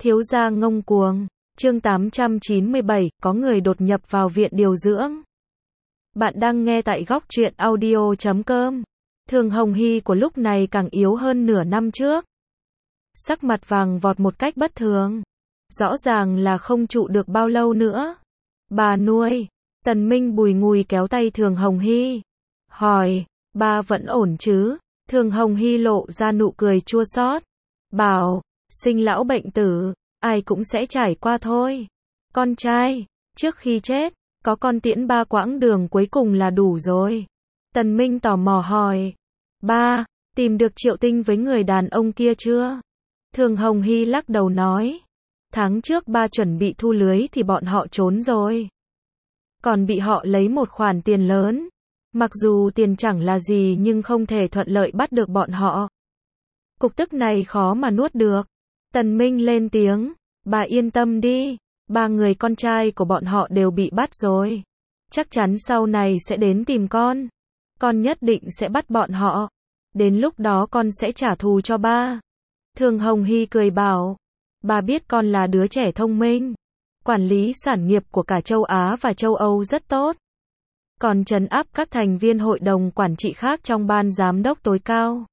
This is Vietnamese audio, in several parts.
Thiếu gia ngông cuồng. Chương 897, có người đột nhập vào viện điều dưỡng. Bạn đang nghe tại góc truyện audio.com. Thường Hồng Hy của lúc này càng yếu hơn nửa năm trước. Sắc mặt vàng vọt một cách bất thường. Rõ ràng là không trụ được bao lâu nữa. Bà nuôi. Tần Minh bùi ngùi kéo tay Thường Hồng Hy. Hỏi, ba vẫn ổn chứ? Thường Hồng Hy lộ ra nụ cười chua xót. Bảo, sinh lão bệnh tử, ai cũng sẽ trải qua thôi. Con trai, trước khi chết, có con tiễn ba quãng đường cuối cùng là đủ rồi. Tần Minh tò mò hỏi. Ba, tìm được Triệu Tinh với người đàn ông kia chưa? Thường Hồng Hy lắc đầu nói. Tháng trước ba chuẩn bị thu lưới thì bọn họ trốn rồi. Còn bị họ lấy một khoản tiền lớn. Mặc dù tiền chẳng là gì nhưng không thể thuận lợi bắt được bọn họ. Cục tức này khó mà nuốt được. Tần Minh lên tiếng. Bà yên tâm đi. Ba người con trai của bọn họ đều bị bắt rồi. Chắc chắn sau này sẽ đến tìm con. Con nhất định sẽ bắt bọn họ. Đến lúc đó con sẽ trả thù cho ba. Thường Hồng Hy cười bảo. Ba biết con là đứa trẻ thông minh. Quản lý sản nghiệp của cả châu Á và châu Âu rất tốt. Còn trấn áp các thành viên hội đồng quản trị khác trong ban giám đốc tối cao.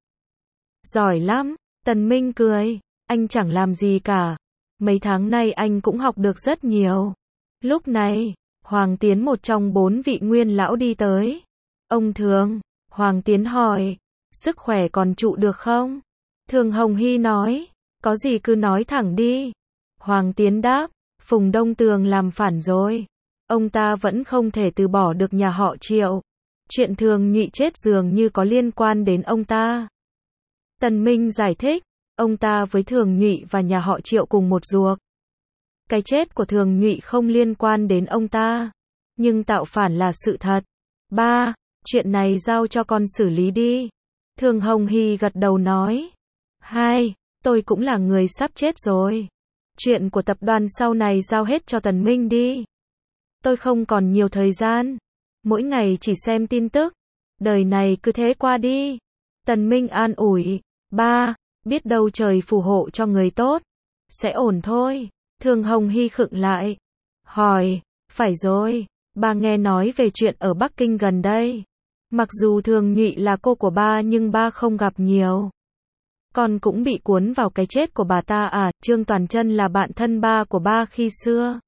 Giỏi lắm. Tần Minh cười. Anh chẳng làm gì cả. Mấy tháng nay anh cũng học được rất nhiều. Lúc này, Hoàng Tiến một trong 4 vị nguyên lão đi tới. Ông Thường, Hoàng Tiến hỏi, sức khỏe còn trụ được không? Thường Hồng Hy nói, có gì cứ nói thẳng đi. Hoàng Tiến đáp, Phùng Đông Tường làm phản rồi. Ông ta vẫn không thể từ bỏ được nhà họ Triệu. Chuyện Thường Nhụy chết dường như có liên quan đến ông ta. Tần Minh giải thích, ông ta với Thường Nhụy và nhà họ Triệu cùng một ruột. Cái chết của Thường Nhụy không liên quan đến ông ta. Nhưng tạo phản là sự thật. Ba, chuyện này giao cho con xử lý đi. Thường Hồng Hy gật đầu nói. Hai, tôi cũng là người sắp chết rồi. Chuyện của tập đoàn sau này giao hết cho Tần Minh đi. Tôi không còn nhiều thời gian. Mỗi ngày chỉ xem tin tức. Đời này cứ thế qua đi. Tần Minh an ủi. Ba, biết đâu trời phù hộ cho người tốt. Sẽ ổn thôi. Thường Hồng Hy khựng lại. Hỏi, phải rồi. Ba nghe nói về chuyện ở Bắc Kinh gần đây. Mặc dù Thường Nhụy là cô của ba nhưng ba không gặp nhiều. Con cũng bị cuốn vào cái chết của bà ta à? Trương Toàn Chân là bạn thân ba của ba khi xưa.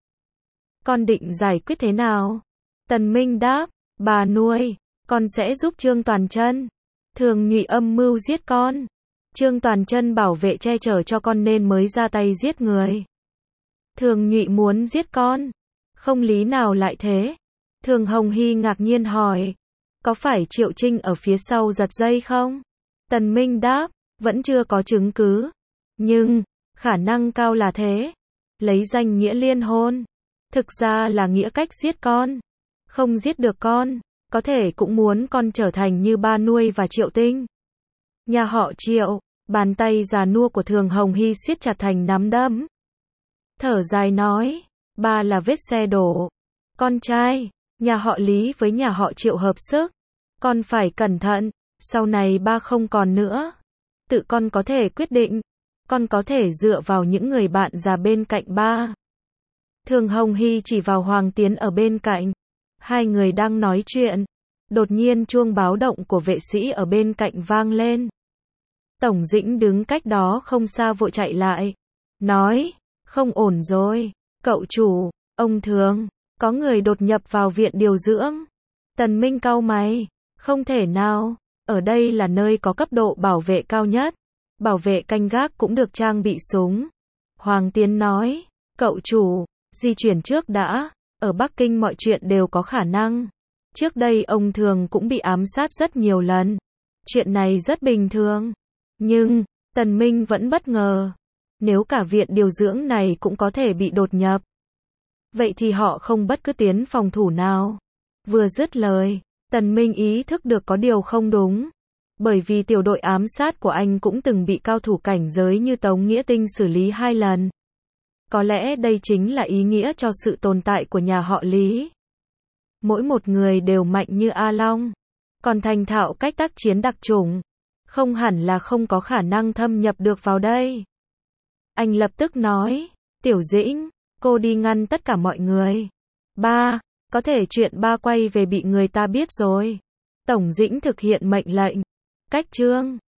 Con định giải quyết thế nào? Tần Minh đáp, bà nuôi, con sẽ giúp Trương Toàn Chân. Thường Nhụy âm mưu giết con. Trương Toàn Chân bảo vệ che chở cho con nên mới ra tay giết người. Thường Nhụy muốn giết con. Không lý nào lại thế? Thường Hồng Hy ngạc nhiên hỏi. Có phải Triệu Trinh ở phía sau giật dây không? Tần Minh đáp, vẫn chưa có chứng cứ. Nhưng, khả năng cao là thế. Lấy danh nghĩa liên hôn. Thực ra là nghĩa cách giết con. Không giết được con. Có thể cũng muốn con trở thành như ba nuôi và Triệu Tinh. Nhà họ Triệu. Bàn tay già nua của Thường Hồng Hy siết chặt thành nắm đấm. Thở dài nói. Ba là vết xe đổ. Con trai. Nhà họ Lý với nhà họ Triệu hợp sức. Con phải cẩn thận. Sau này ba không còn nữa. Tự con có thể quyết định. Con có thể dựa vào những người bạn già bên cạnh ba. Thường Hồng Hy chỉ vào Hoàng Tiến ở bên cạnh. Hai người đang nói chuyện. Đột nhiên chuông báo động của vệ sĩ ở bên cạnh vang lên. Tổng Dĩnh đứng cách đó không xa vội chạy lại. Nói, không ổn rồi. Cậu chủ, ông Thường, có người đột nhập vào viện điều dưỡng. Tần Minh cau mày. Không thể nào. Ở đây là nơi có cấp độ bảo vệ cao nhất. Bảo vệ canh gác cũng được trang bị súng. Hoàng Tiến nói, cậu chủ, di chuyển trước đã. Ở Bắc Kinh mọi chuyện đều có khả năng. Trước đây ông Thường cũng bị ám sát rất nhiều lần. Chuyện này rất bình thường. Nhưng, Tần Minh vẫn bất ngờ. Nếu cả viện điều dưỡng này cũng có thể bị đột nhập. Vậy thì họ không bất cứ tiến phòng thủ nào. Vừa dứt lời, Tần Minh ý thức được có điều không đúng. Bởi vì tiểu đội ám sát của anh cũng từng bị cao thủ cảnh giới như Tống Nghĩa Tinh xử lý 2 lần. Có lẽ đây chính là ý nghĩa cho sự tồn tại của nhà họ Lý. Mỗi một người đều mạnh như A Long. Còn thành thạo cách tác chiến đặc chủng. Không hẳn là không có khả năng thâm nhập được vào đây. Anh lập tức nói, Tiểu Dĩnh, cô đi ngăn tất cả mọi người. Ba, có thể chuyện ba quay về bị người ta biết rồi. Tổng Dĩnh thực hiện mệnh lệnh. Cách chương